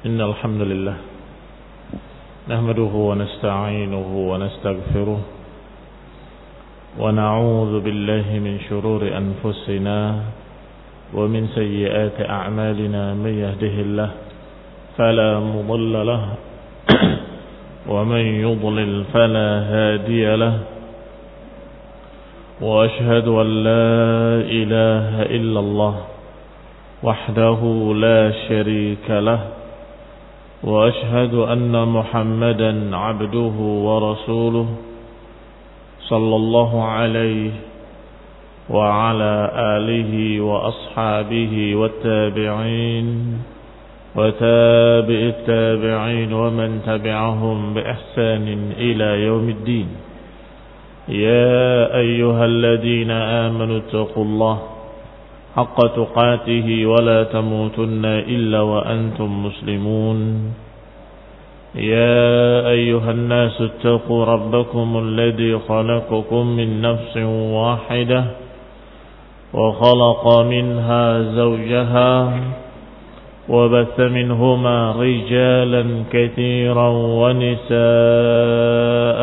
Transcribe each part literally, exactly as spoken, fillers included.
إن الحمد لله نحمده ونستعينه ونستغفره ونعوذ بالله من شرور أنفسنا ومن سيئات أعمالنا. من يهده الله فلا مضل له ومن يضلل فلا هادي له، وأشهد أن لا إله إلا الله وحده لا شريك له، وأشهد أن محمدا عبده ورسوله صلى الله عليه وعلى آله وأصحابه والتابعين وتابع التابعين ومن تبعهم بإحسان إلى يوم الدين. يا أيها الذين آمنوا اتقوا الله حق تقاته ولا تموتن إلا وأنتم مسلمون. يا أيها الناس اتقوا ربكم الذي خلقكم من نفس واحدة وخلق منها زوجها وبث منهما رجالا كثيرا ونساء،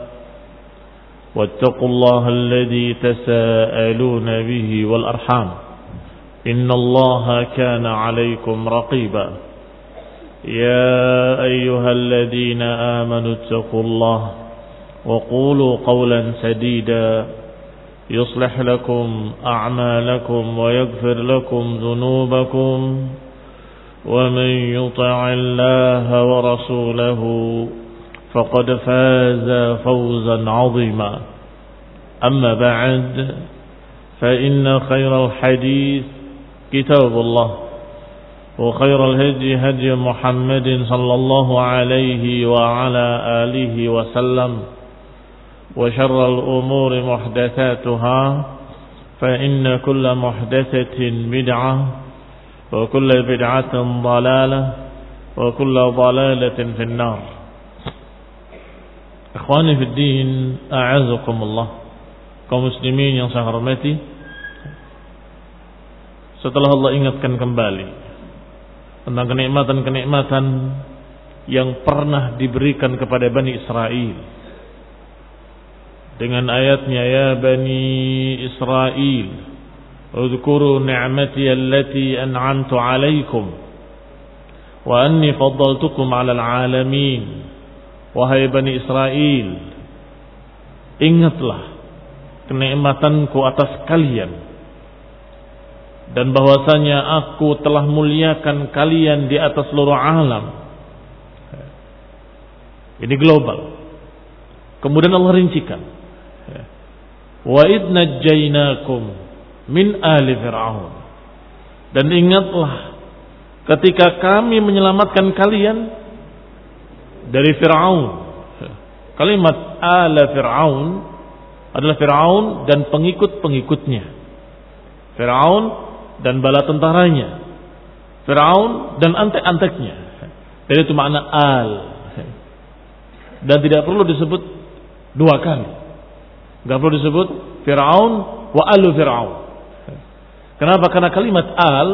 واتقوا الله الذي تساءلون به والأرحام إن الله كان عليكم رقيبا. يا أيها الذين آمنوا اتقوا الله وقولوا قولا سديدا يصلح لكم أعمالكم ويغفر لكم ذنوبكم، ومن يطع الله ورسوله فقد فاز فوزا عظيما. أما بعد، فإن خير الحديث كتاب الله، وخير الهدي هدي محمد صلى الله عليه وعلى آله وسلم، وشر الأمور محدثاتها، فإن كل محدثة بدعة، وكل بدعة ضلالة، وكل ضلالة في النار. Ikhwani fi din, a'azakumullah, kaum muslimin yang saya hormati. Setelah Allah ingatkan kembali tentang kenikmatan-kenikmatan yang pernah diberikan kepada Bani Israel dengan ayatnya, ya Bani Israel udhkuru ni'mati allati an'amtu alaikum wa anni faddaltukum 'alal 'alamin. Wahai Bani Israel, ingatlah kenikmatanku atas kalian, dan bahwasanya aku telah muliakan kalian di atas seluruh alam. Ini global. Kemudian Allah rincikan, wa idh najjaynakum min ali fir'aun, dan ingatlah ketika kami menyelamatkan kalian dari Fir'aun. Kalimat ala Fir'aun adalah Fir'aun dan pengikut-pengikutnya, Fir'aun dan bala tentaranya, Fir'aun dan antek-anteknya. Jadi itu makna al, dan tidak perlu disebut dua kali. Tidak perlu disebut Fir'aun wa alu Fir'aun. Kenapa? Karena kalimat al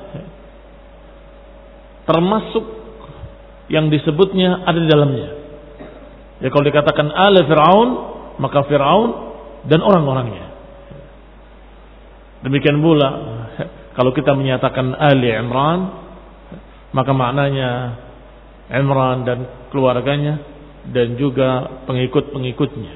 termasuk yang disebutnya ada di dalamnya. Ya, kalau dikatakan ala Fir'aun, maka Fir'aun dan orang-orangnya. Demikian pula kalau kita menyatakan Ali Imran, maka maknanya Imran dan keluarganya dan juga pengikut-pengikutnya.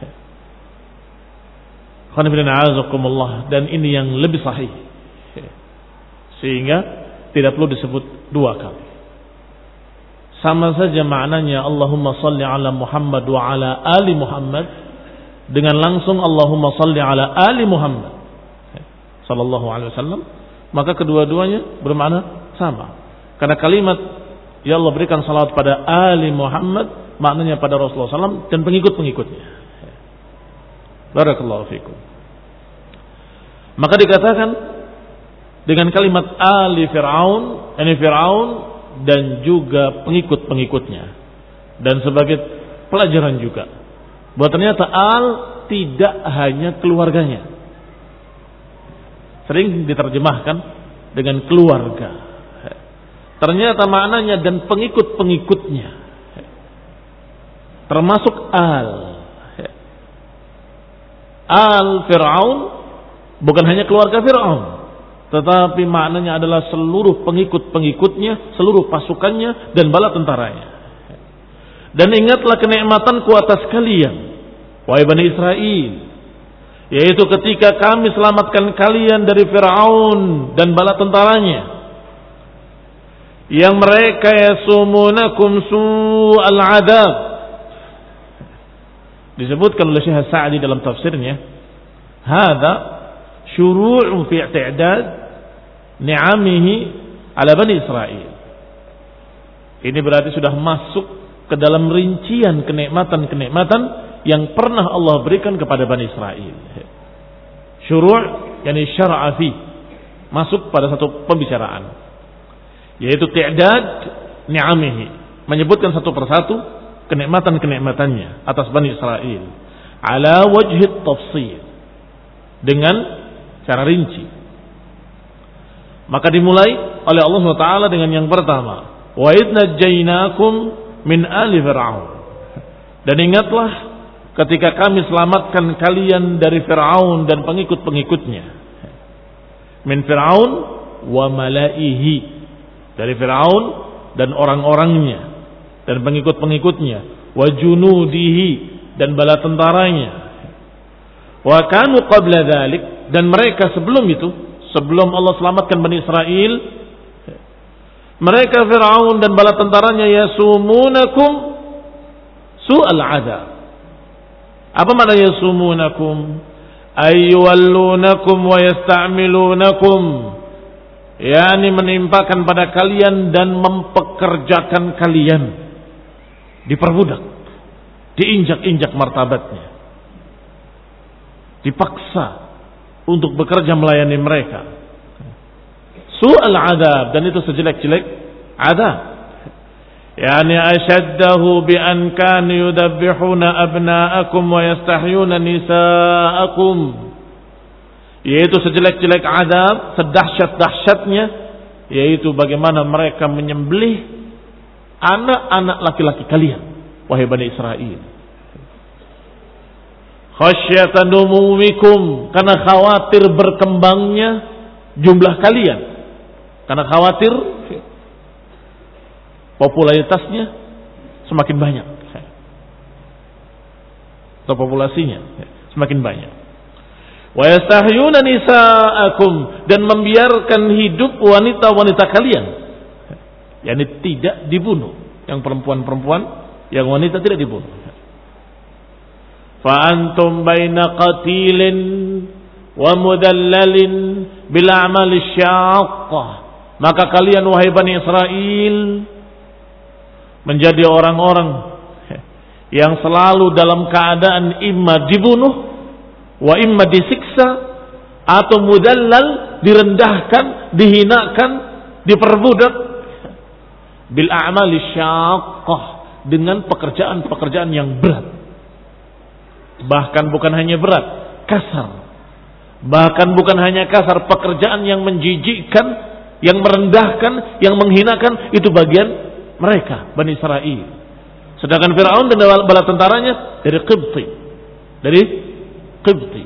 Dan ini yang lebih sahih, sehingga tidak perlu disebut dua kali. Sama saja maknanya Allahumma salli ala Muhammad wa ala ali Muhammad dengan langsung Allahumma salli ala ali Muhammad sallallahu alaihi wasallam, maka kedua-duanya bermakna sama. Karena kalimat ya Allah berikan salawat pada ali Muhammad maknanya pada Rasulullah sallallahu alaihi wasallam dan pengikut-pengikutnya. Barakallahu fikum. Maka dikatakan dengan kalimat ali Fir'aun, ini Fir'aun dan juga pengikut-pengikutnya, dan sebagai pelajaran juga bahwa ternyata al tidak hanya keluarganya. Sering diterjemahkan dengan keluarga, Ternyata maknanya dan pengikut-pengikutnya. Termasuk al. Al Fir'aun bukan hanya keluarga Fir'aun, tetapi maknanya adalah seluruh pengikut-pengikutnya, seluruh pasukannya dan bala tentaranya. Dan ingatlah kenikmatanku atas kalian, wahai Bani Israel, yaitu ketika kami selamatkan kalian dari Fir'aun dan bala tentaranya, yang mereka yasumunakum su'al adab. Disebutkan oleh Syekh Sa'di dalam tafsirnya, hadza syuru'un fi i'tidad ni'amihi ala Bani Israel. Ini berarti sudah masuk ke dalam rincian kenikmatan-kenikmatan yang pernah Allah berikan kepada Bani Israel. Syuru' yakni syar'a fi, masuk pada satu pembicaraan, yaitu i'tidad ni'amihi, menyebutkan satu persatu kenikmatan-kenikmatannya atas Bani Israel ala wajhi tafsir, dengan cara rinci. Maka dimulai oleh Allah subhanahu wa taala dengan yang pertama, wa idh najjaynakum min ali fir'aun, dan ingatlah ketika kami selamatkan kalian dari Fir'aun dan pengikut-pengikutnya. Min Fir'aun wa malaihi, dari Fir'aun dan orang-orangnya dan pengikut-pengikutnya, wa junudihi, dan bala tentaranya, wa kanu qabla dzalik, dan mereka sebelum itu, sebelum Allah selamatkan Bani Israel, mereka Fir'aun dan bala tentaranya yasumunakum su'al adab. Apa makna yasumunakum? Ayyuallunakum wa yasta'milunakum, yakni menimpakan pada kalian dan mempekerjakan kalian, diperbudak, diinjak-injak martabatnya, dipaksa untuk bekerja melayani mereka. Su'al adab, dan itu sejelek-jelek adab. Yani ashaddahu bi an kanu yudabbihuna abna'akum wa yastahyuna nisa'akum, yaitu sejelek-jelek adab, sedahsyat-dahsyatnya, yaitu bagaimana mereka menyembelih anak-anak laki-laki kalian, wahai Bani Israel. Khasyatan umumikum, karena khawatir berkembangnya jumlah kalian, karena khawatir popularitasnya semakin banyak, atau populasinya semakin banyak. Wa yastahyuna nisa'akum, dan membiarkan hidup wanita-wanita kalian, yakni tidak dibunuh, yang perempuan-perempuan, yang wanita tidak dibunuh. Fa antum baina qatilin wa mudallalin bil a'mal syaqqah, maka kalian wahai Bani Israel menjadi orang-orang yang selalu dalam keadaan imma dibunuh, wa imma disiksa, atau mudallal, direndahkan, dihinakan, diperbudak, bil a'mali syaqqah, dengan pekerjaan-pekerjaan yang berat. Bahkan bukan hanya berat, kasar. Bahkan bukan hanya kasar, pekerjaan yang menjijikkan, yang merendahkan, yang menghinakan, itu bagian mereka, Bani Israel. Sedangkan Fir'aun dan bala tentaranya dari Qibti, dari Qibti.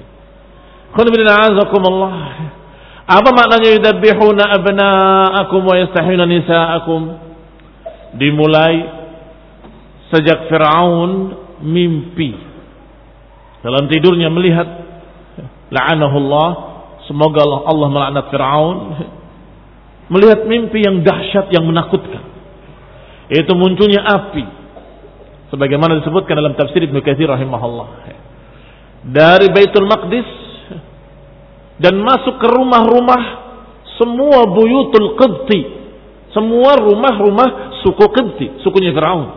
Apa maknanya yudabbihuna abna'akum wa yastahyuna nisa'akum? Dimulai sejak Fir'aun mimpi, dalam tidurnya melihat, la'anahullah, semoga Allah, Allah melaknat Fir'aun, melihat mimpi yang dahsyat, yang menakutkan. Itu munculnya api, sebagaimana disebutkan dalam tafsir Ibnu Katsir rahimahullah, dari Baitul Maqdis dan masuk ke rumah-rumah semua buyutul Qibti, semua rumah-rumah suku Qibti, sukunya Fir'aun,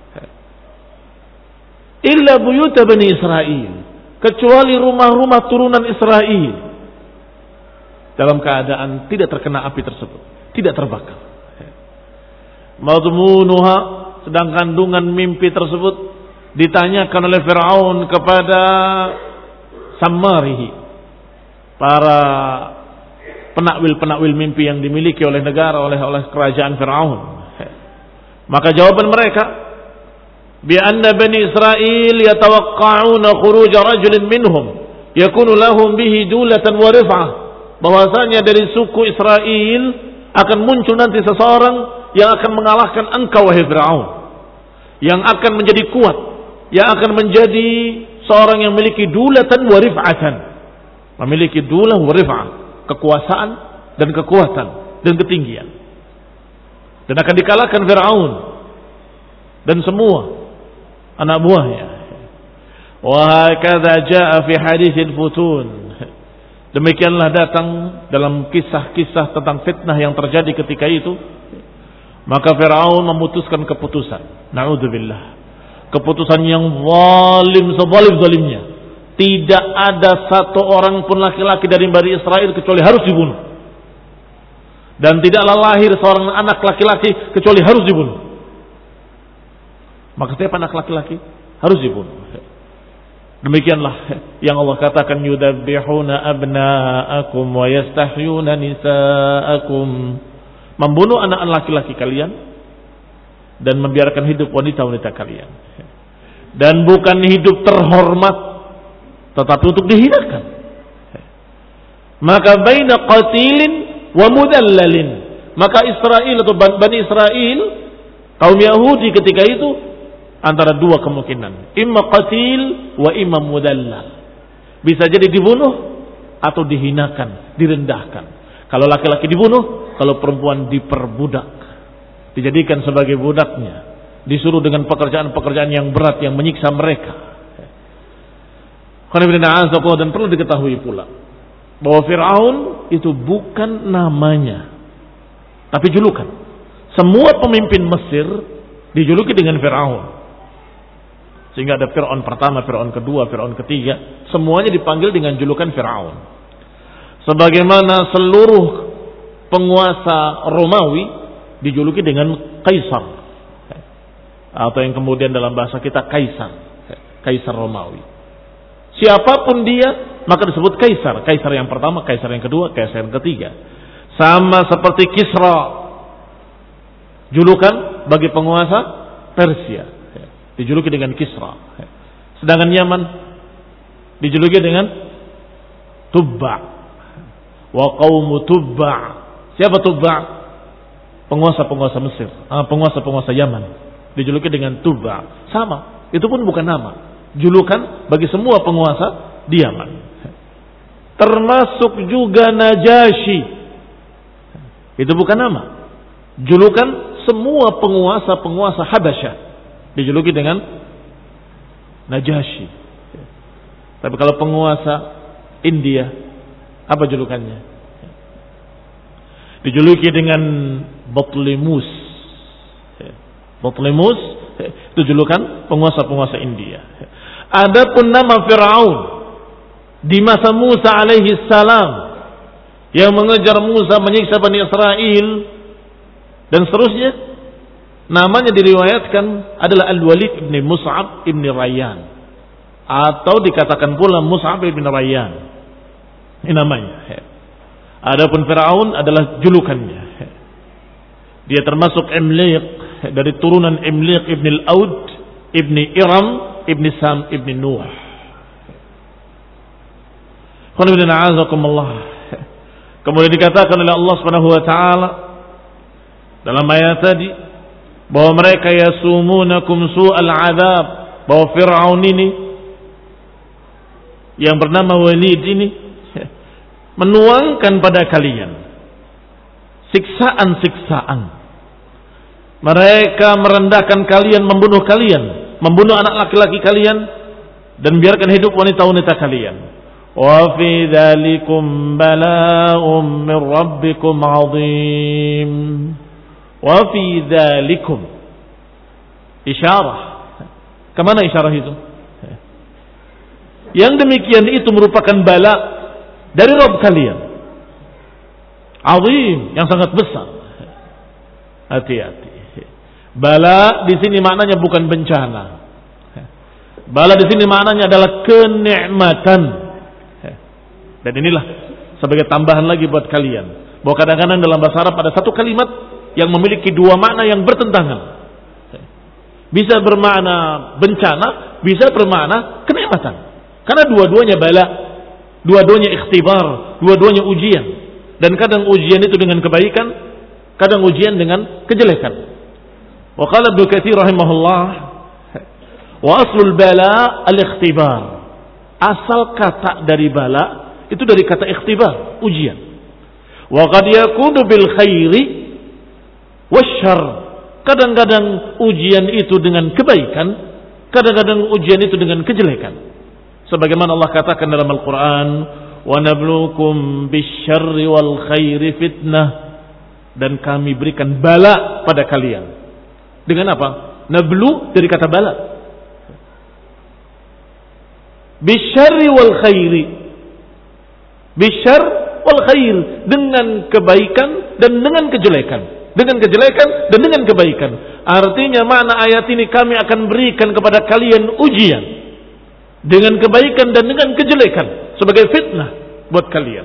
illa buyut Bani Israel, kecuali rumah-rumah turunan Israel, dalam keadaan tidak terkena api tersebut, tidak terbakar. Madmunuha, sedang kandungan mimpi tersebut ditanyakan oleh Fir'aun kepada Sammarihi, para penakwil-penakwil mimpi yang dimiliki oleh negara, oleh oleh kerajaan Fir'aun. Maka jawaban mereka, bi anna bani Israil yatawaqqa'una khuruj rajulin minhum yakunu lahum bihi dulatan wa rif'ah, bahwasanya dari suku Israel akan muncul nanti seseorang yang akan mengalahkan engkau wahai Fir'aun, yang akan menjadi kuat, yang akan menjadi seorang yang memiliki dulatan wa rif'atan, memiliki dulah wa rif'ah, kekuasaan dan kekuatan dan ketinggian, dan akan dikalahkan Fir'aun dan semua anak buahnya. Wa hakadha jaa fi haditsil futun, demikianlah datang dalam kisah-kisah tentang fitnah yang terjadi ketika itu. Maka Fir'aun memutuskan keputusan, na'udzubillah, keputusan yang zalim sezalim-zalimnya. Tidak ada satu orang pun laki-laki dari Bani Israel kecuali harus dibunuh, dan tidaklah lahir seorang anak laki-laki kecuali harus dibunuh. Maka setiap anak laki-laki harus dibunuh. Demikianlah yang Allah katakan, yudabbihuna abna'akum wa yastahyuna nisa'akum, membunuh anak-anak laki-laki kalian dan membiarkan hidup wanita-wanita kalian, dan bukan hidup terhormat tetapi untuk dihinakan. Maka baina qatilin wa mudallalin, maka Israel atau Bani Israel, kaum Yahudi ketika itu antara dua kemungkinan, imma qatil wa imma mudallal, bisa jadi dibunuh atau dihinakan, direndahkan. Kalau laki-laki dibunuh, kalau perempuan diperbudak, dijadikan sebagai budaknya, disuruh dengan pekerjaan-pekerjaan yang berat yang menyiksa mereka. Dan perlu diketahui pula bahwa Fir'aun itu bukan namanya, tapi julukan. Semua pemimpin Mesir dijuluki dengan Fir'aun, sehingga ada Fir'aun pertama, Fir'aun kedua, Fir'aun ketiga, semuanya dipanggil dengan julukan Fir'aun. Sebagaimana seluruh penguasa Romawi dijuluki dengan Kaisar, atau yang kemudian dalam bahasa kita Kaisar, Kaisar Romawi. Siapapun dia maka disebut Kaisar. Kaisar yang pertama, Kaisar yang kedua, Kaisar yang ketiga. Sama seperti Kisra, julukan bagi penguasa Persia, dijuluki dengan Kisra. Sedangkan Yaman dijuluki dengan Tubba, wa qaumu Tubba. Siapa Tubba? Penguasa-penguasa Mesir, penguasa-penguasa Yaman dijuluki dengan Tubba. Sama, itu pun bukan nama, julukan bagi semua penguasa di Yaman. Termasuk juga Najasyi, itu bukan nama, julukan semua penguasa-penguasa Habasyah dijuluki dengan Najasyi. Tapi kalau penguasa India, apa julukannya? Dijuluki dengan Batlimus. Batlimus itu julukan penguasa-penguasa India. Adapun nama Fir'aun di masa Musa alaihi salam, yang mengejar Musa, menyiksa Bani Israel dan seterusnya, namanya diriwayatkan adalah Al-Walid ibn Mus'ab ibn Rayyan, atau dikatakan pula Mus'ab ibn Rayyan. Ini namanya. Adapun Fir'aun adalah julukannya. Dia termasuk Imliq, dari turunan Imliq ibn al-Aud ibn Iram ibn Sam ibn Nuh. Kemudian dikatakan oleh Allah Subhanahu wa taala dalam ayat tadi bahwa mereka yasumunakum su'al azab, bahwa Fir'aun ini yang bernama Walid ini menuangkan pada kalian siksaan-siksaan. Mereka merendahkan kalian, membunuh kalian, membunuh anak laki-laki kalian, dan biarkan hidup wanita-wanita kalian. Wa fi dzalikum bala'um min rabbikum 'adzim. Wa fi dzalikum, isyarah. Kemana isyarah itu? Yang demikian itu merupakan bala dari Rabb kalian, 'adzim, yang sangat besar. Hati-hati. Bala di sini maknanya bukan bencana. Bala di sini maknanya adalah kenikmatan. Dan inilah sebagai tambahan lagi buat kalian. Bahwa kadang-kadang dalam bahasa Arab ada satu kalimat yang memiliki dua makna yang bertentangan. Bisa bermakna bencana, bisa bermakna kenikmatan. Karena dua-duanya bala, dua-duanya ikhtibar, dua-duanya ujian. Dan kadang ujian itu dengan kebaikan, kadang ujian dengan kejelekan. Wa qala Ibnu Katsir rahimahullah, wa aslul bala al-ikhtibar. Asal kata dari bala itu dari kata ikhtibar, ujian. Wa qad yakunu bil khairi wasyarr. Kadang-kadang ujian itu dengan kebaikan, kadang-kadang ujian itu dengan kejelekan. Sebagaimana Allah katakan dalam Al-Qur'an, wa nabluukum bisyarri wal khairi fitnah, dan kami berikan bala pada kalian. Dengan apa? Nablu dari kata bala. Bisyarri wal khairi. Bisyarr wal khair, dengan kebaikan dan dengan kejelekan. Dengan kejelekan dan dengan kebaikan. Artinya makna ayat ini, kami akan berikan kepada kalian ujian dengan kebaikan dan dengan kejelekan sebagai fitnah buat kalian.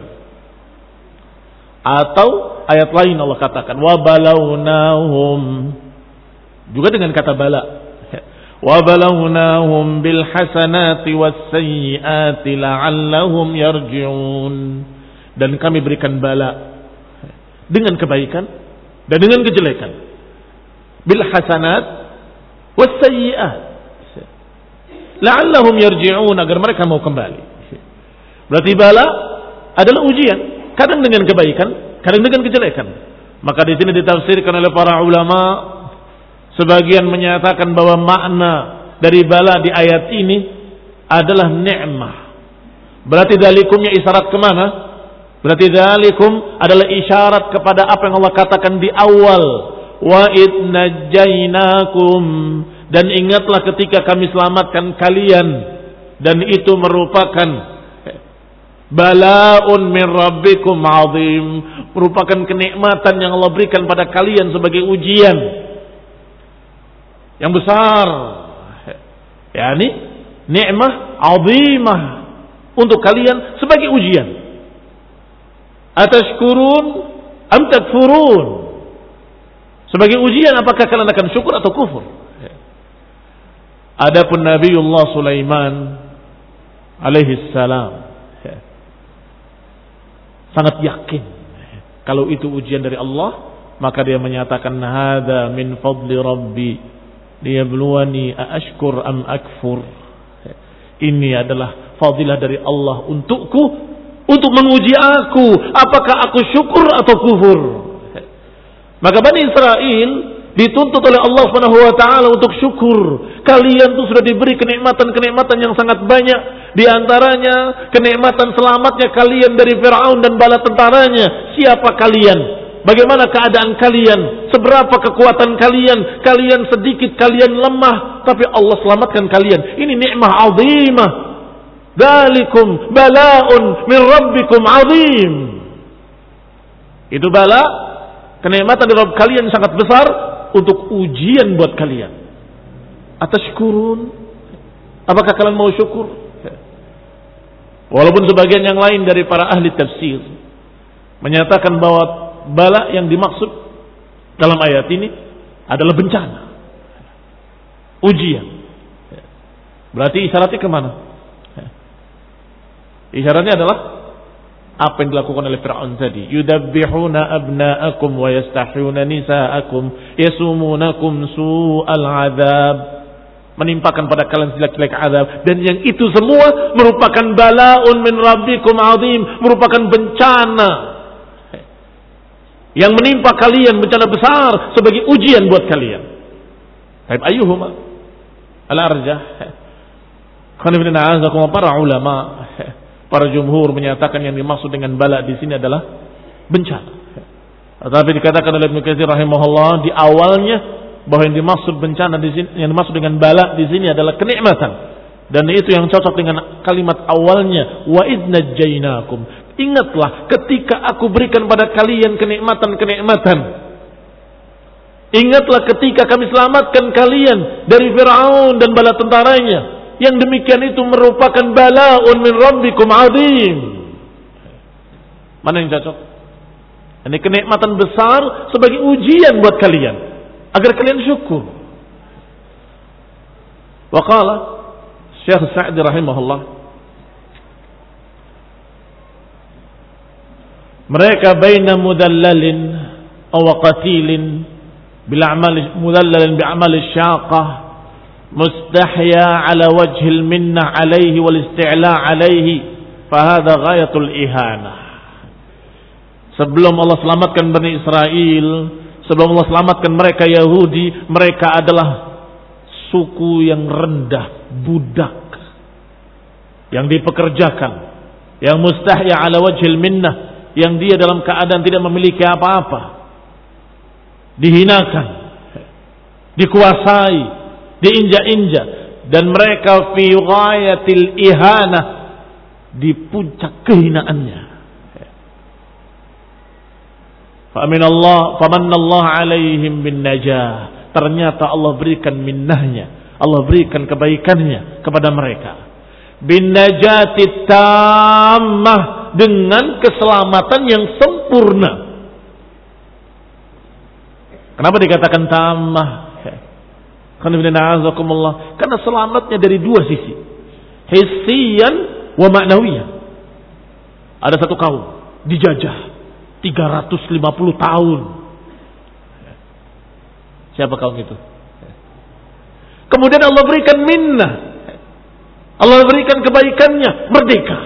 Atau ayat lain Allah katakan, wa balawnahum, juga dengan kata bala. Wa balawnahum bil hasanati was sayyiati la'allahum yarji'un. Dan kami berikan bala dengan kebaikan dan dengan kejelekan. Bil hasanat was sayyi'ah la'allahum yarji'un, agar mereka mau kembali. Berarti bala adalah ujian, kadang dengan kebaikan, kadang dengan kejelekan. Maka di sini ditafsirkan oleh para ulama, sebagian menyatakan bahwa makna dari bala di ayat ini adalah ni'mah. Berarti dalikumnya isyarat kemana? Berarti dalikum adalah isyarat kepada apa yang Allah katakan di awal, wa idnajainakum, dan ingatlah ketika kami selamatkan kalian, dan itu merupakan bala'un min rabbikum azim, merupakan kenikmatan yang Allah berikan pada kalian sebagai ujian yang besar, yakni nikmah azimah untuk kalian sebagai ujian. Atashkurun am takfurun, sebagai ujian apakah kalian akan syukur atau kufur. Adapun Nabiullah Sulaiman alaihi salam sangat yakin kalau itu ujian dari Allah, maka dia menyatakan, hadza min fadli rabbi liyabluwani aashkur am akfur. Ini adalah fadilah dari Allah untukku, untuk menguji aku, apakah aku syukur atau kufur. Maka Bani Israel dituntut oleh Allah Subhanahu wa taala untuk syukur. Kalian tuh sudah diberi kenikmatan-kenikmatan yang sangat banyak, di antaranya kenikmatan selamatnya kalian dari Firaun dan bala tentaranya. Siapa kalian? Bagaimana keadaan kalian? Seberapa kekuatan kalian? Kalian sedikit, kalian lemah, tapi Allah selamatkan kalian. Ini nikmah azimah. Dzalikum bala'un min rabbikum azim. Itu bala, kenikmatan dari Rabb kalian sangat besar, untuk ujian buat kalian. Atashkurun, apakah kalian mau syukur? Walaupun sebagian yang lain dari para ahli tafsir menyatakan bahwa bala yang dimaksud dalam ayat ini adalah bencana, ujian. Berarti isyaratnya kemana? Isyaratnya adalah apa yang dilakukan oleh Fir'aun tadi. Yudabbihuna abna'akum wa yastahyuna nisa'akum yasumunakum su'al adab. Menimpakan pada kalian jelek-jelek azab. Dan yang itu semua merupakan bala'un min rabbikum azim, merupakan bencana yang menimpa kalian, bencana besar sebagai ujian buat kalian. Baik, ayyuhuma al-arjah? Qanifina a'azakum, para ulama, para jumhur menyatakan yang dimaksud dengan bala di sini adalah bencana. Tetapi dikatakan oleh Ibnu Katsir rahimahullah di awalnya bahwa yang dimaksud bencana di sini, yang dimaksud dengan bala di sini adalah kenikmatan. Dan itu yang cocok dengan kalimat awalnya, wa idnajainakum. Ingatlah ketika aku berikan pada kalian kenikmatan-kenikmatan. Ingatlah ketika kami selamatkan kalian dari Firaun dan bala tentaranya. Yang demikian itu merupakan bala'un min rabbikum azim. Mana yang cocok? Ini kenikmatan besar sebagai ujian buat kalian agar kalian syukur. Wa qala Syekh Sa'di rahimahullah, mereka baina mudallalin aw qatilin bil a'mal mudallalin bi a'mal syaqah mustahya ala wajhi al minna alayhi wal isti'la alayhi fa hadha ghayatul ihanah. Sebelum Allah selamatkan Bani Israel, sebelum Allah selamatkan mereka Yahudi, mereka adalah suku yang rendah, budak, yang dipekerjakan, yang mustahya ala wajhil minnah, yang dia dalam keadaan tidak memiliki apa-apa, dihinakan, dikuasai, diinjak-injak, dan mereka fi ghayatil ihanah, di puncak kehinaannya. Faminallah, famanallah alaihim bin najah. Ternyata Allah berikan minnahnya, Allah berikan kebaikannya kepada mereka. Bin najati tammah, dengan keselamatan yang sempurna. Kenapa dikatakan tammah? Karena selamatnya dari dua sisi, hissiyan wa ma'nawiyan. Ada satu kaum dijajah tiga ratus lima puluh tahun. Siapa kaum itu? Kemudian Allah berikan minnah, Allah berikan kebaikannya, merdeka,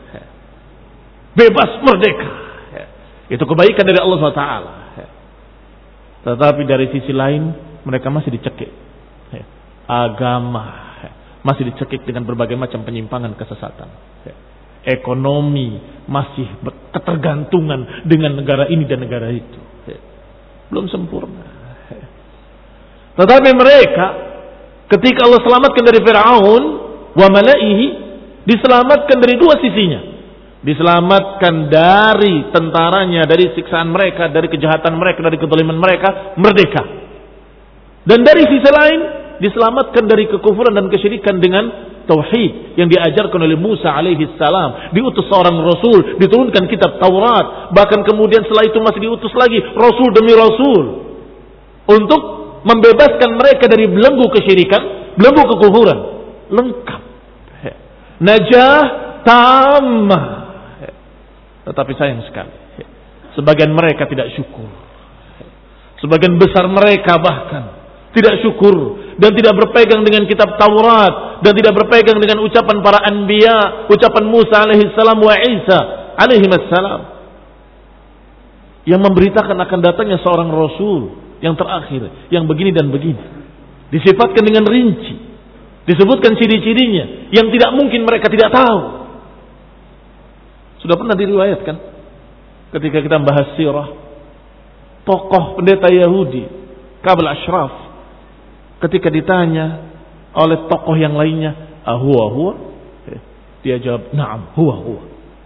bebas merdeka. Itu kebaikan dari Allah subhanahu wa taala. Tetapi dari sisi lain mereka masih dicekik agama, masih dicekik dengan berbagai macam penyimpangan, kesesatan. Ekonomi masih ketergantungan dengan negara ini dan negara itu, belum sempurna. Tetapi mereka ketika Allah selamatkan dari Fir'aun wa malaihi, diselamatkan dari dua sisinya. Diselamatkan dari tentaranya, dari siksaan mereka, dari kejahatan mereka, dari kezaliman mereka, merdeka. Dan dari sisi lain diselamatkan dari kekufuran dan kesyirikan dengan tauhid yang diajarkan oleh Musa alaihi salam. Diutus seorang rasul, diturunkan kitab Taurat, bahkan kemudian setelah itu masih diutus lagi rasul demi rasul untuk membebaskan mereka dari belenggu kesyirikan, belenggu kekufuran. Lengkap, najah tamah. Tetapi sayang sekali, sebagian mereka tidak syukur. Sebagian besar mereka bahkan tidak syukur dan tidak berpegang dengan kitab Taurat dan tidak berpegang dengan ucapan para anbiya, ucapan Musa alaihi salam wa Isa alaihi salam yang memberitakan akan datangnya seorang rasul yang terakhir, yang begini dan begini. Disifatkan dengan rinci, disebutkan ciri-cirinya yang tidak mungkin mereka tidak tahu. Sudah pernah diriwayatkan ketika kita membahas sirah, tokoh pendeta Yahudi Kabul Ashraf, ketika ditanya oleh tokoh yang lainnya, "Ahuwa huwa?" Dia jawab, "Na'am, huwa huwa."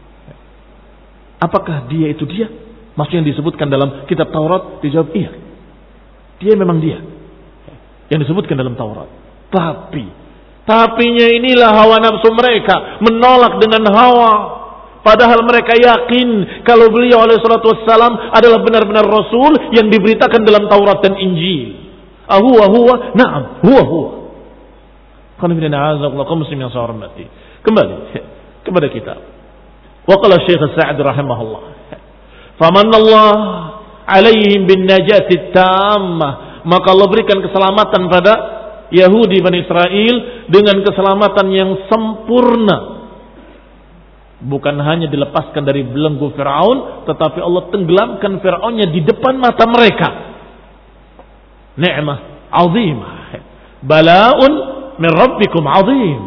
Apakah dia itu dia? Maksudnya yang disebutkan dalam kitab Taurat? Dia jawab, "Iya. Dia memang dia." Yang disebutkan dalam Taurat. Tapi, tapinya inilah hawa nafsu mereka, menolak dengan hawa. Padahal mereka yakin kalau beliau alaihi salatu wassalam adalah benar-benar rasul yang diberitakan dalam Taurat dan Injil. Ahuwa huwa, na'am, huwa huwa. Kembali kepada kita. Wa qala Syekh Sa'di rahimahullah, famanallah alaihim bin najati tammah, maka Allah berikan keselamatan pada Yahudi Bani Israel dengan keselamatan yang sempurna. Bukan hanya dilepaskan dari belenggu Fir'aun, tetapi Allah tenggelamkan Fir'aunnya di depan mata mereka. Ni'mah azimah, bala'un min rabbikum azim.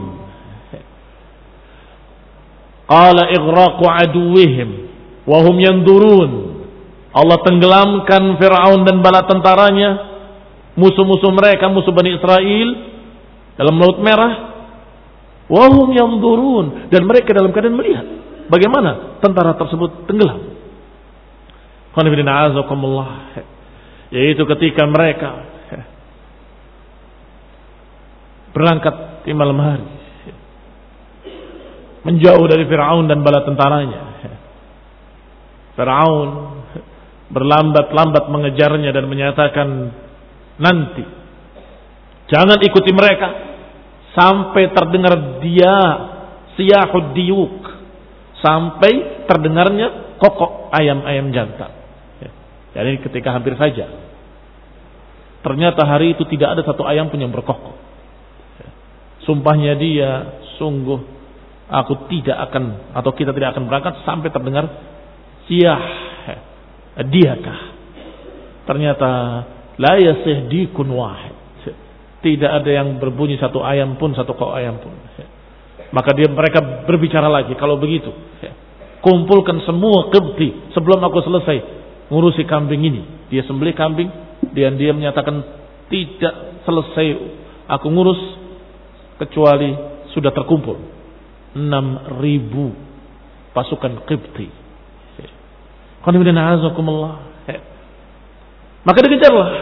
Qala ighraqu aduwihim wa hum yandurun. Allah tenggelamkan Fir'aun dan bala tentaranya, musuh-musuh mereka, musuh Bani Israel, dalam Laut Merah. Wa hum yandurun, dan mereka dalam keadaan melihat bagaimana tentara tersebut tenggelam. Yaitu ketika mereka berangkat di malam hari menjauh dari Fir'aun dan bala tentaranya, Fir'aun berlambat-lambat mengejarnya dan menyatakan, nanti jangan ikuti mereka sampai terdengar dia siyahud diyuk, sampai terdengarnya kokok ayam-ayam jantan. Jadi ketika hampir saja, ternyata hari itu tidak ada satu ayam pun yang berkokok. Sumpahnya dia, sungguh aku tidak akan, atau kita tidak akan berangkat sampai terdengar siyah diakah. Ternyata la yasih dikun wahid, tidak ada yang berbunyi satu ayam pun, satu kok ayam pun. Maka dia mereka berbicara lagi, kalau begitu kumpulkan semua Qibti sebelum aku selesai ngurusi kambing ini. Dia sembelih kambing, dan dia menyatakan tidak selesai aku ngurus kecuali sudah terkumpul enam ribu pasukan Qibti. Maka dikejarlah,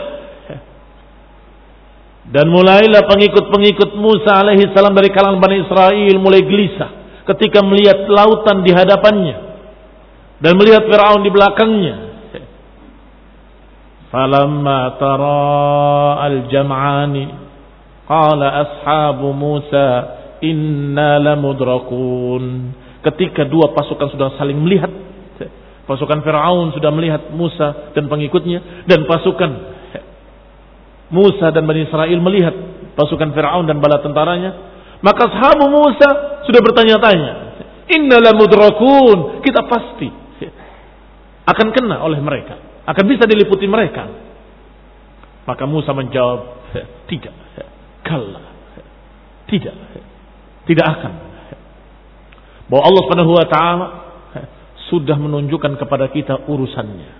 dan mulailah pengikut-pengikut Musa alaihi salam dari kalangan Bani Israel mulai gelisah ketika melihat lautan di hadapannya dan melihat Fir'aun di belakangnya. Falamma tara al-jam'ani qala ashabu Musa inna lamudrakun. Ketika dua pasukan sudah saling melihat, pasukan Fir'aun sudah melihat Musa dan pengikutnya, dan pasukan Musa dan Bani Israel melihat pasukan Fir'aun dan bala tentaranya, maka ashabu Musa sudah bertanya-tanya, inna lamudrakun, kita pasti akan kena oleh mereka, akan bisa diliputi mereka. Maka Musa menjawab, tidak, kalla, tidak, tidak akan. Bahwa Allah Subhanahu wa taala sudah menunjukkan kepada kita urusannya.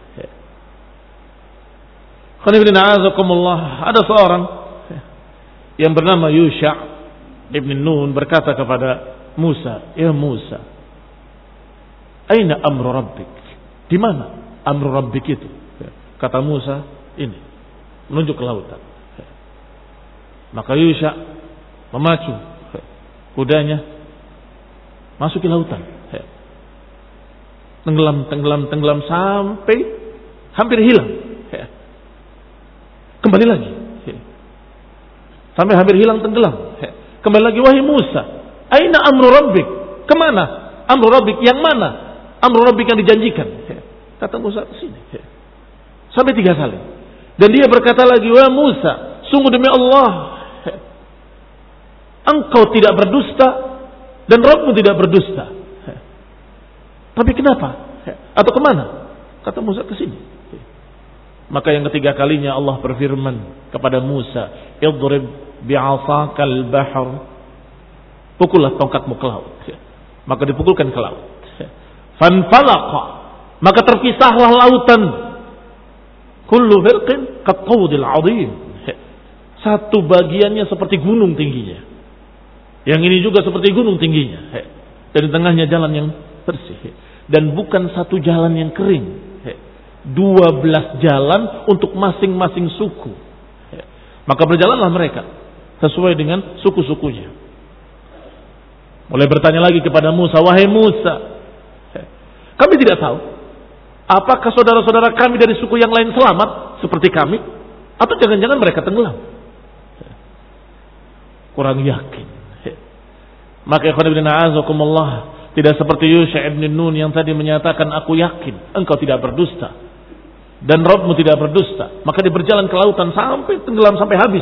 Ada seorang yang bernama Yusha ibn Nun berkata kepada Musa, ya Musa, aina amru rabbik? Di mana amru rabbik itu? Kata Musa, ini, menunjuk ke lautan. Maka Yusha memacu kudanya masuk ke lautan, tenggelam, tenggelam, tenggelam sampai hampir hilang. Kembali lagi sampai hampir hilang, tenggelam. Kembali lagi, wahai Musa, aina amru rabbik? Kemana amru rabbik? Yang mana amru rabbik yang dijanjikan? Kata Musa, sini. Sampai tiga kali. Dan dia berkata lagi, wahai Musa, sungguh demi Allah, engkau tidak berdusta dan Rabbmu tidak berdusta. Tapi kenapa? Atau kemana? Kata Musa, ke sini. Maka yang ketiga kalinya Allah berfirman kepada Musa, idrib bi'asakal bahr, pukullah tongkatmu ke laut. Maka dipukulkan ke laut. Fanfalaqa, maka terpisahlah lautan. Kullu firqin qattawdil azim, satu bagiannya seperti gunung tingginya, yang ini juga seperti gunung tingginya, dan di tengahnya jalan yang bersih, dan bukan satu jalan yang kering, dua belas jalan untuk masing-masing suku. Maka berjalanlah mereka sesuai dengan suku-sukunya. Mulai bertanya lagi kepada Musa, wahai Musa, kami tidak tahu apakah saudara-saudara kami dari suku yang lain selamat seperti kami, atau jangan-jangan mereka tenggelam. Kurang yakin. Maka ikhwan ibn a'azakumullah, tidak seperti Yusha ibn Nun yang tadi menyatakan, aku yakin engkau tidak berdusta dan Rabbmu tidak berdusta. Maka dia berjalan ke lautan sampai tenggelam, sampai habis,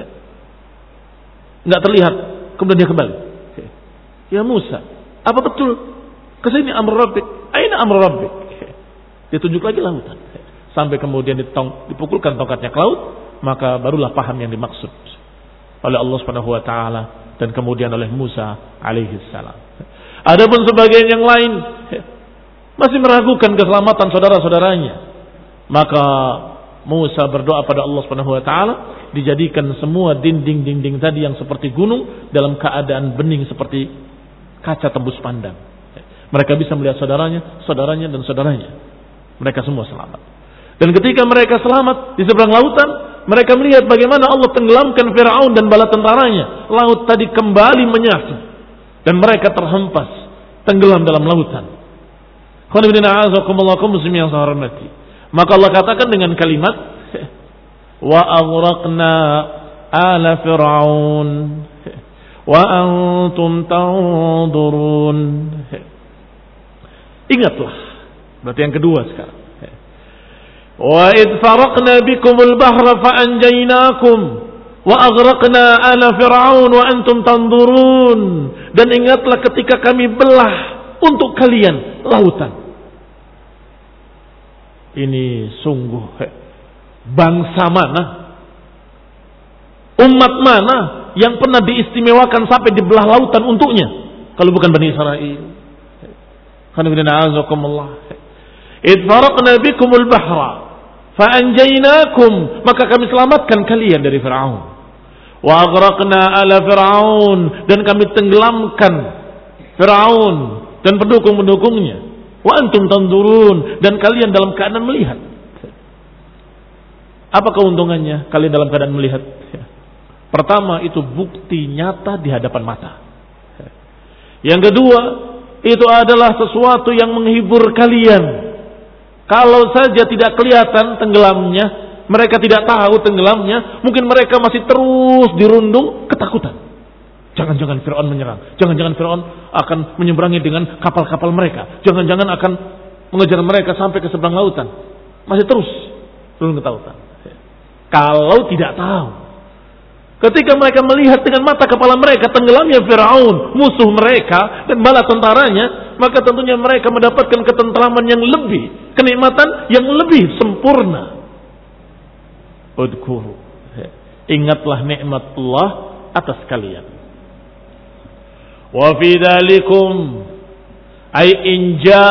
nggak terlihat. Kemudian dia kembali, ya Musa, apa betul kesini amr rabbik? Aina amr rabbik? Dia tunjuk lagi lautan, sampai kemudian ditong, dipukulkan tongkatnya ke laut. Maka barulah paham yang dimaksud oleh Allah Subhanahu wa taala dan kemudian oleh Musa alaihi salam. Adapun sebagian yang lain masih meragukan keselamatan saudara-saudaranya, maka Musa berdoa pada Allah Subhanahu wa taala dijadikan semua dinding-dinding tadi yang seperti gunung dalam keadaan bening seperti kaca tembus pandang. Mereka bisa melihat saudaranya, saudaranya dan saudaranya. Mereka semua selamat. Dan ketika mereka selamat di seberang lautan, mereka melihat bagaimana Allah tenggelamkan Fir'aun dan bala tentaranya. Laut tadi kembali menyatu dan mereka terhempas, tenggelam dalam lautan. muslim yang saya hormati. Maka Allah katakan dengan kalimat wa aghraqna ala fir'aun wa antum tanzurun. Ingatlah, berarti yang kedua sekarang. Wa id faraqna bikumul bahra fa anjaynakum wa aghraqna ala fir'aun wa antum tanzurun. Dan ingatlah ketika kami belah untuk kalian lautan. Ini sungguh bangsa mana, umat mana yang pernah diistimewakan sampai dibelah lautan untuknya kalau bukan Bani Israil. Idh faraqna bikumul bahra fa anjaynakum, maka kami selamatkan kalian dari Fir'aun. Wa aghraqna ala Fir'aun, dan kami tenggelamkan Fir'aun dan pendukung-pendukungnya. Wa antum tanzurun, dan kalian dalam keadaan melihat. Apa keuntungannya kalian dalam keadaan melihat? Pertama, itu bukti nyata di hadapan mata. Yang kedua, itu adalah sesuatu yang menghibur kalian. Kalau saja tidak kelihatan tenggelamnya, mereka tidak tahu tenggelamnya, mungkin mereka masih terus dirundung ketakutan. Jangan-jangan Fir'aun menyerang. Jangan-jangan Fir'aun akan menyeberangi dengan kapal-kapal mereka. Jangan-jangan akan mengejar mereka sampai ke seberang lautan. Masih terus belum ketakutan. Kalau tidak tahu, ketika mereka melihat dengan mata kepala mereka tenggelamnya Fir'aun, musuh mereka dan bala tentaranya, maka tentunya mereka mendapatkan ketentraman yang lebih, kenikmatan yang lebih sempurna. Udhkuru, ingatlah nikmat Allah atas kalian. Wa fi dzalikum ay inja,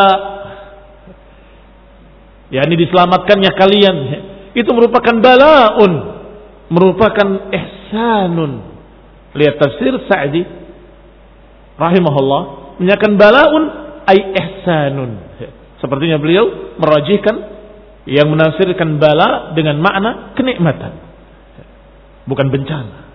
yakni diselamatkannya kalian, itu merupakan balaun, merupakan ihsanun. Lihat tafsir Sa'di rahimahullah, menyatakan balaun ay ihsanun. Sepertinya beliau merajihkan yang menafsirkan bala dengan makna kenikmatan, bukan bencana.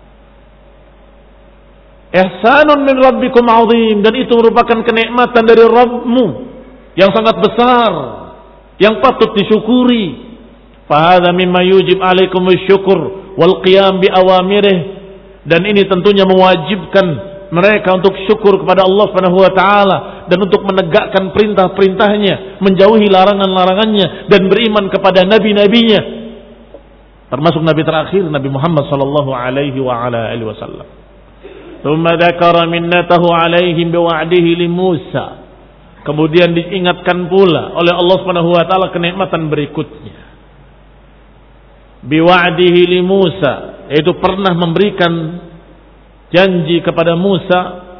Ihsanun min rabbikum azim, dan itu merupakan kenikmatan dari Rabbmu yang sangat besar, yang patut disyukuri. Fahadha mimma yujib alaikum syukur wal qiyam bi awamirih, dan ini tentunya mewajibkan mereka untuk syukur kepada Allah Subhanahu wa taala dan untuk menegakkan perintah-perintahnya, menjauhi larangan-larangannya, dan beriman kepada nabi-nabinya, termasuk nabi terakhir Nabi Muhammad sallallahu alaihi wa ala alihi wasallam. Tsumma dzakara minnatahu alaihim biwa'dihi li Musa. Kemudian diingatkan pula oleh Allah Subhanahu wa taala kenikmatan berikutnya. Biwa'dihi li Musa, yaitu pernah memberikan janji kepada Musa.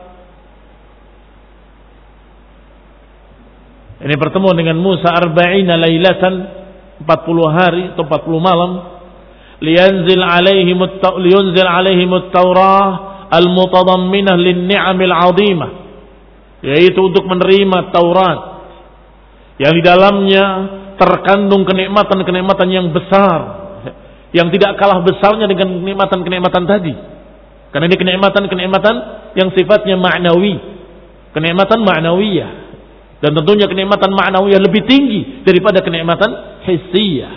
Ini pertemuan dengan Musa arba'ina lailatan, empat puluh hari atau empat puluh malam. Liyanzil alaihim liyunzil alaihim at-Taurah al-mutadamminah lin-ni'amil 'azimah, yaitu untuk menerima Taurat yang di dalamnya terkandung kenikmatan-kenikmatan yang besar, yang tidak kalah besarnya dengan kenikmatan-kenikmatan tadi. Karena ini kenikmatan-kenikmatan yang sifatnya ma'nawi, kenikmatan ma'nawiyah, dan tentunya kenikmatan ma'nawiyah lebih tinggi daripada kenikmatan hissiyah.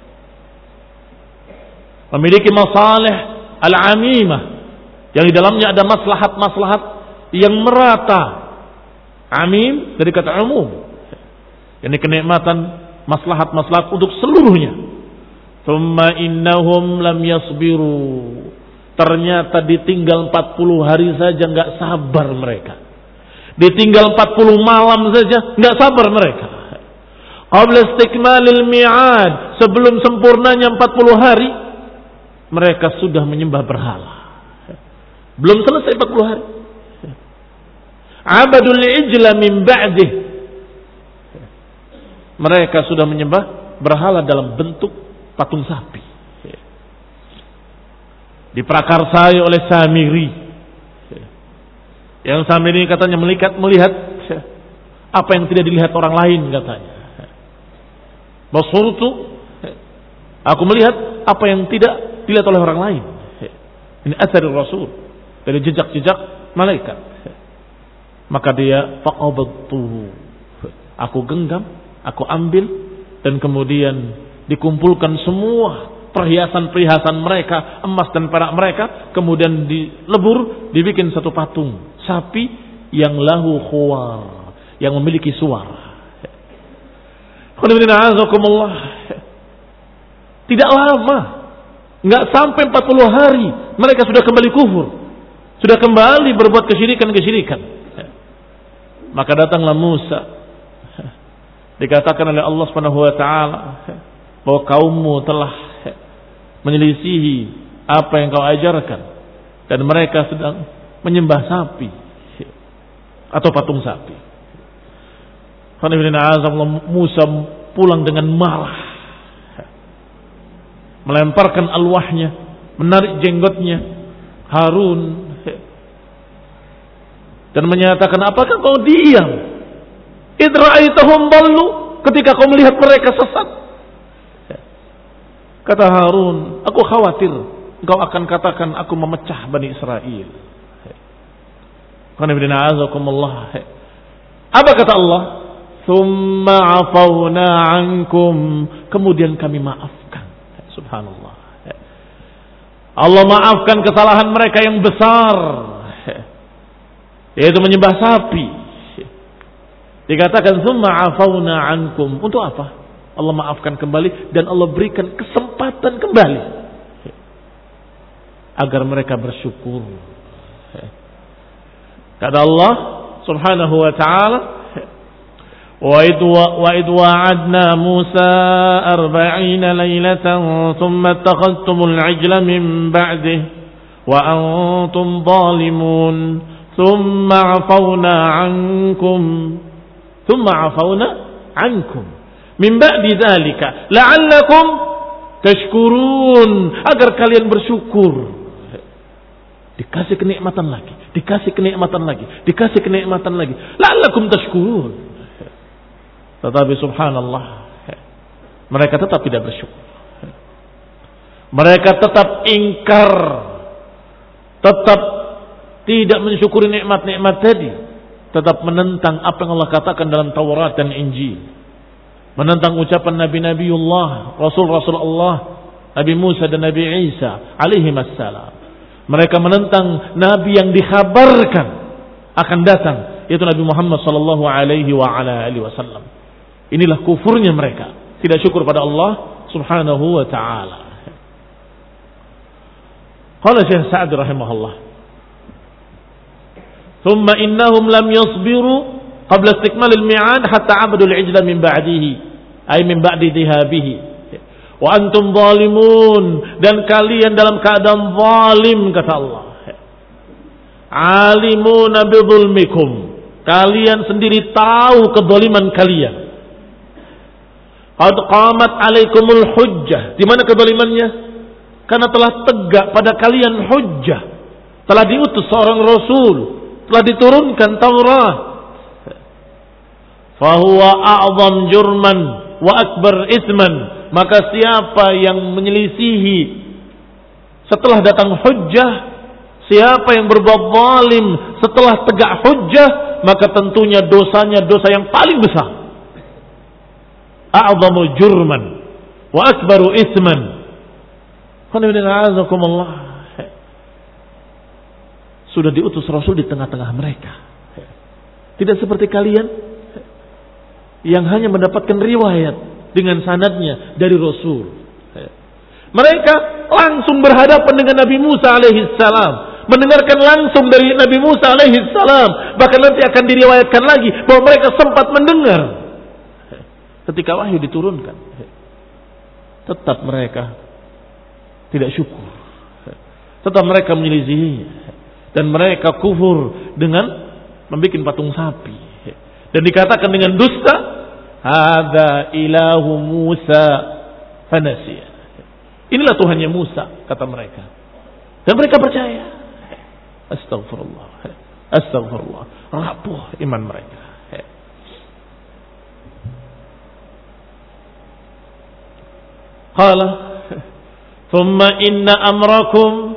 Memiliki masalih al-'amimah, yang di dalamnya ada maslahat-maslahat yang merata. Amim dari kata umum. Ini kenikmatan maslahat-maslahat untuk seluruhnya. Tsumma innahum lam yasbiru. Ternyata ditinggal empat puluh hari saja enggak sabar mereka. Ditinggal empat puluh malam saja enggak sabar mereka. Qabla istikmalil mi'ad, sebelum sempurnanya empat puluh hari, mereka sudah menyembah berhala. Belum selesai empat puluh hari. Abadul ijla min ba'dih. Mereka sudah menyembah berhala dalam bentuk patung sapi. Diprakarsai oleh Samiri. Yang Samiri katanya melihat melihat apa yang tidak dilihat orang lain katanya. Basurtu, aku melihat apa yang tidak dilihat oleh orang lain. Ini asarul Rasul, dari jejak-jejak malaikat. Maka dia faqabadtuhu, Aku genggam, aku ambil, dan kemudian dikumpulkan semua perhiasan-perhiasan mereka, emas dan perak mereka, kemudian dilebur, dibikin satu patung sapi yang lahu khuwar, yang memiliki suara. Tidak lama, nggak sampai empat puluh hari, mereka sudah kembali kufur, sudah kembali berbuat kesyirikan-kesyirikan. Maka datanglah Musa, dikatakan oleh Allah Subhanahu wa taala bahwa kaummu telah menyelisihi apa yang kau ajarkan, dan mereka sedang menyembah sapi atau patung sapi. Musa pulang dengan marah, melemparkan alwahnya, menarik jenggotnya Harun, dan menyatakan, apakah kau diam idh ra'aitahum dallu, ketika kau melihat mereka sesat? Kata Harun, aku khawatir engkau akan katakan aku memecah Bani Israel. Apa kata Allah? Tsumma afawna ankum, kemudian kami maafkan. Subhanallah. Allah maafkan kesalahan mereka yang besar, yaitu menyembah sapi. Dikatakan tsumma afawna ankum, untuk apa? Allah maafkan kembali dan Allah berikan kesempatan kembali agar mereka bersyukur. Kata Allah Subhanahu wa taala, wa idh wa'adna Musa arba'ina laylatan thumma ittakhadhtumul 'ijla min ba'dihi wa antum zalimun thumma 'afawna 'ankum thumma 'afawna 'ankum min ba'di dzalika la'allakum tashkurun, agar kalian bersyukur. Dikasih kenikmatan lagi, dikasih kenikmatan lagi, dikasih kenikmatan lagi, la'allakum tashkurun. Tetapi subhanallah, mereka tetap tidak bersyukur. Mereka tetap ingkar, tetap tidak mensyukuri nikmat-nikmat tadi, tetap menentang apa yang Allah katakan dalam Taurat dan Injil, menentang ucapan Nabi-Nabiullah, Rasul-Rasul Allah, Nabi Musa dan Nabi Isa alaihi wassalam. Mereka menentang Nabi yang dikhabarkan akan datang, yaitu Nabi Muhammad sallallahu alaihi wa ala alihi wasallam. Inilah kufurnya mereka, tidak syukur pada Allah Subhanahu wa taala. Qala Syekh Sa'd rahimahullah, "Tsumma innahum lam yasbiru qabla istikmal al-mi'ad hatta 'abadu al-'ijla min ba'dihi, ay min ba'di dhihabihi. Wa antum zalimun, dan kalian dalam keadaan zalim," kata Allah. "Alimuna bi dzulmikum," kalian sendiri tahu kezaliman kalian. "Qad qamat 'alaikumul hujjah," di mana kezalimannya? Karena telah tegak pada kalian hujjah, telah diutus seorang rasul, telah diturunkan Taurat. "Fa huwa a'zam jurman wa akbar isman," maka siapa yang menyelisihi setelah datang hujjah, siapa yang berbuat zalim setelah tegak hujjah, maka tentunya dosanya dosa yang paling besar. A'zamu jurman wa akbaru isman. Sudah diutus Rasul di tengah-tengah mereka. Tidak seperti kalian yang hanya mendapatkan riwayat dengan sanadnya dari Rasul. Mereka langsung berhadapan dengan Nabi Musa alaihi salam, mendengarkan langsung dari Nabi Musa alaihi salam. Bahkan nanti akan diriwayatkan lagi bahwa mereka sempat mendengar ketika wahyu diturunkan. Tetap mereka tidak syukur, tetap mereka menyelisihinya, dan mereka kufur dengan membuat patung sapi, dan dikatakan dengan dusta, "Hadza ilahu Musa fanasiya." Inilah Tuhannya Musa, kata mereka. Dan mereka percaya. Astagfirullah. Astagfirullah. Rapuh iman mereka. Qala thumma inna amrakum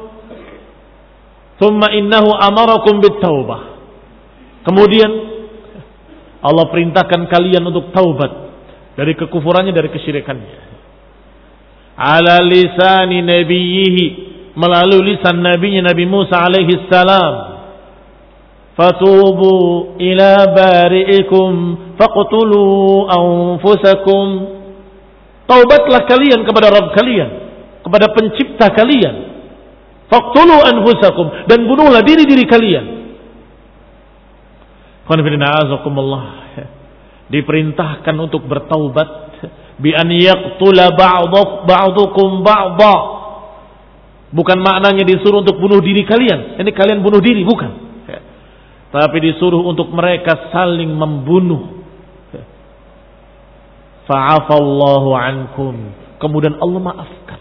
thumma innahu amarakum bit-taubah. Kemudian Allah perintahkan kalian untuk taubat dari kekufurannya, dari kesyirikannya. Ala lisani nabiyhi, melalui lisan nabinya Nabi Musa alaihi salam. Fatubu ila bari'ikum faqtulu anfusakum. Taubatlah kalian kepada Rabb kalian, kepada pencipta kalian. Faqtulu anfusakum, dan bunuhlah diri-diri kalian. Diperintahkan untuk bertaubat bi an yaqtula ba'dukum ba'dha. Bukan maknanya disuruh untuk bunuh diri kalian. Ini kalian bunuh diri, bukan. Tapi disuruh untuk mereka saling membunuh. Fa'afallahu ankum. Kemudian Allah maafkan.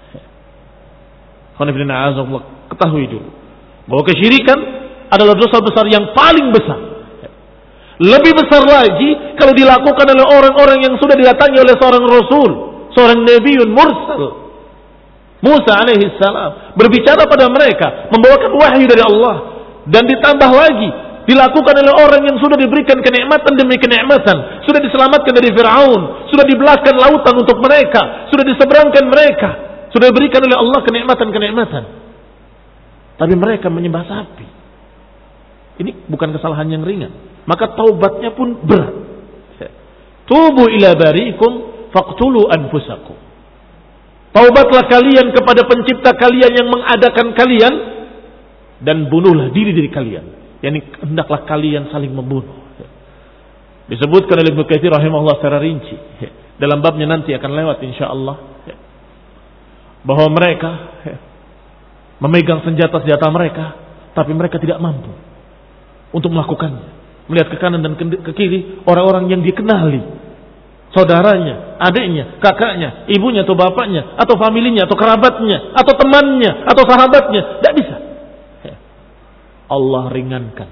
Ketahui dulu bahwa kesyirikan adalah dosa besar yang paling besar. Lebih besar lagi kalau dilakukan oleh orang-orang yang sudah didatangi oleh seorang Rasul, seorang Nabiun Mursal, Musa alaihi salam, berbicara pada mereka, membawakan wahyu dari Allah, dan ditambah lagi dilakukan oleh orang yang sudah diberikan kenikmatan demi kenikmatan, sudah diselamatkan dari Fir'aun, sudah dibelahkan lautan untuk mereka, sudah diseberangkan mereka, sudah diberikan oleh Allah kenikmatan-kenikmatan. Tapi mereka menyembah sapi. Ini bukan kesalahan yang ringan. Maka taubatnya pun berat. Tubu ila bari'ikum faqtulu anfusakum. Taubatlah kalian kepada pencipta kalian yang mengadakan kalian, dan bunuhlah diri-diri kalian. Yani hendaklah kalian saling membunuh. Disebutkan oleh Ibnu Katsir rahimahullah secara rinci. Dalam babnya nanti akan lewat insyaallah. Bahwa mereka memegang senjata-senjata mereka, tapi mereka tidak mampu untuk melakukannya. Melihat ke kanan dan ke kiri orang-orang yang dikenali, saudaranya, adiknya, kakaknya, ibunya atau bapaknya, atau familinya, atau kerabatnya, atau temannya, atau sahabatnya. Tidak bisa. Allah ringankan.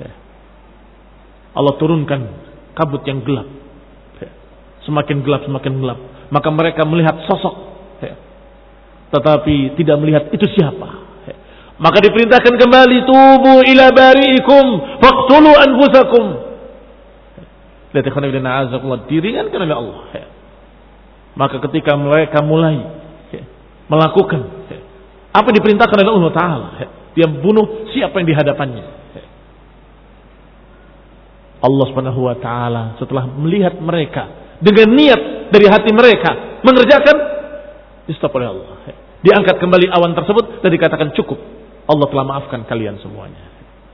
Allah turunkan kabut yang gelap. Semakin gelap, semakin gelap. Maka mereka melihat sosok, tetapi tidak melihat itu siapa. Maka diperintahkan kembali, tubu ila bari'ikum faqtulu anfusakum. Lihat ikhwan fillah, na'azakumullah, diringankan oleh Allah. Maka ketika mereka mulai melakukan apa yang diperintahkan oleh Allah Ta'ala, dia bunuh siapa yang di hadapannya. Allah Subhanahu wa Ta'ala setelah melihat mereka dengan niat dari hati mereka mengerjakan, di stop oleh Allah. Diangkat kembali awan tersebut dan dikatakan cukup. Allah telah maafkan kalian semuanya.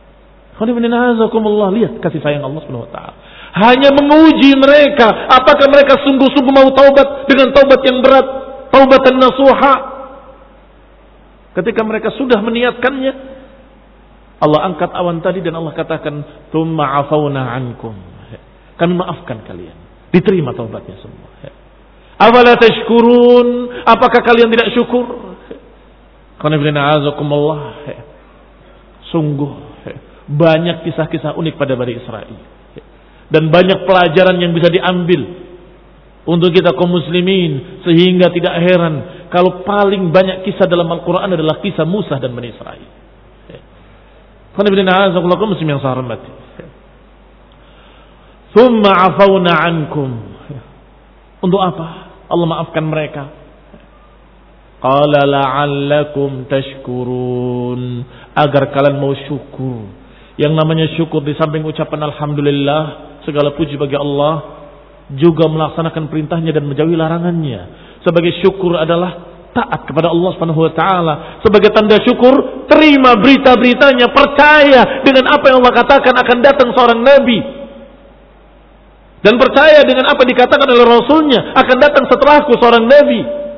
Lihat kasih sayang Allah Subhanahu wa Ta'ala. Hanya menguji mereka, apakah mereka sungguh-sungguh mau taubat dengan taubat yang berat, taubatan nasuha. Ketika mereka sudah meniatkannya, Allah angkat awan tadi dan Allah katakan, "Tsumma afawna ankum." Kami maafkan kalian. Diterima taubatnya semua. Afala tashkurun? Apakah kalian tidak syukur? Sungguh banyak kisah-kisah unik pada Bani Israel, dan banyak pelajaran yang bisa diambil untuk kita kaum muslimin, sehingga tidak heran kalau paling banyak kisah dalam Al-Quran adalah kisah Musa dan Bani Israel. Muslim yang saya hormati. Thumma afawna ankum. Untuk apa Allah maafkan mereka? Qala la'allakum tashkurun, agar kalian mau syukur. Yang namanya syukur di samping ucapan alhamdulillah, segala puji bagi Allah, juga melaksanakan perintahnya dan menjauhi larangannya. Sebagai syukur adalah taat kepada Allah Subhanahu wa Ta'ala. Sebagai tanda syukur, terima berita-beritanya, percaya dengan apa yang Allah katakan akan datang seorang nabi, dan percaya dengan apa dikatakan oleh Rasulnya akan datang setelahku seorang nabi.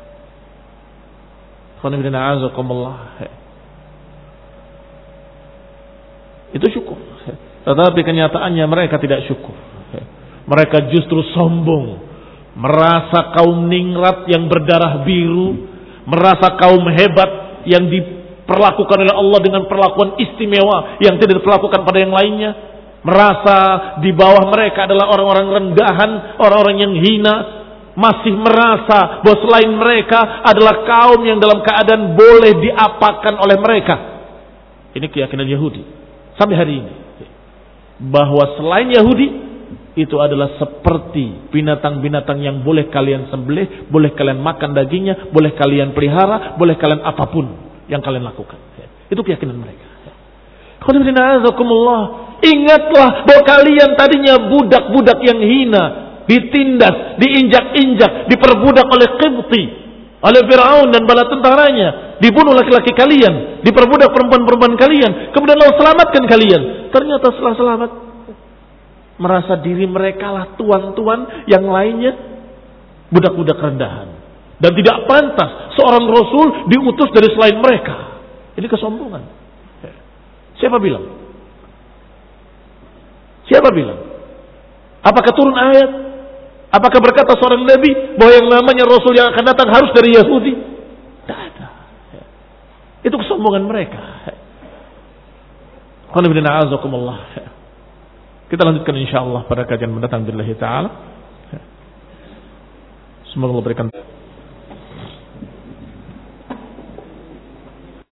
Itu syukur. Tetapi kenyataannya mereka tidak syukur. Mereka justru sombong, merasa kaum ningrat yang berdarah biru, merasa kaum hebat yang diperlakukan oleh Allah dengan perlakuan istimewa yang tidak diperlakukan pada yang lainnya, merasa di bawah mereka adalah orang-orang rendahan, orang-orang yang hina, masih merasa bahwa selain mereka adalah kaum yang dalam keadaan boleh diapakan oleh mereka. Ini keyakinan Yahudi sampai hari ini, bahwa selain Yahudi itu adalah seperti binatang-binatang yang boleh kalian sembelih, boleh kalian makan dagingnya, boleh kalian pelihara, boleh kalian apapun yang kalian lakukan. Itu keyakinan mereka. Ingatlah bahwa kalian tadinya budak-budak yang hina, ditindas, diinjak-injak, diperbudak oleh Qibti, oleh Fir'aun dan bala tentaranya, dibunuh laki-laki kalian, diperbudak perempuan-perempuan kalian, kemudian Allah selamatkan kalian. Ternyata setelah selamat, merasa diri mereka lah tuan-tuan, yang lainnya budak-budak rendahan. Dan tidak pantas seorang Rasul diutus dari selain mereka. Ini kesombongan. Siapa bilang? Siapa bilang? Apakah turun ayat? Apakah berkata seorang Nabi bahwa yang namanya Rasul yang akan datang harus dari Yahudi? Tidak ada. Itu kesombongan mereka. Kita lanjutkan insyaallah pada kajian mendatang billahi ta'ala. Semoga Allah berikan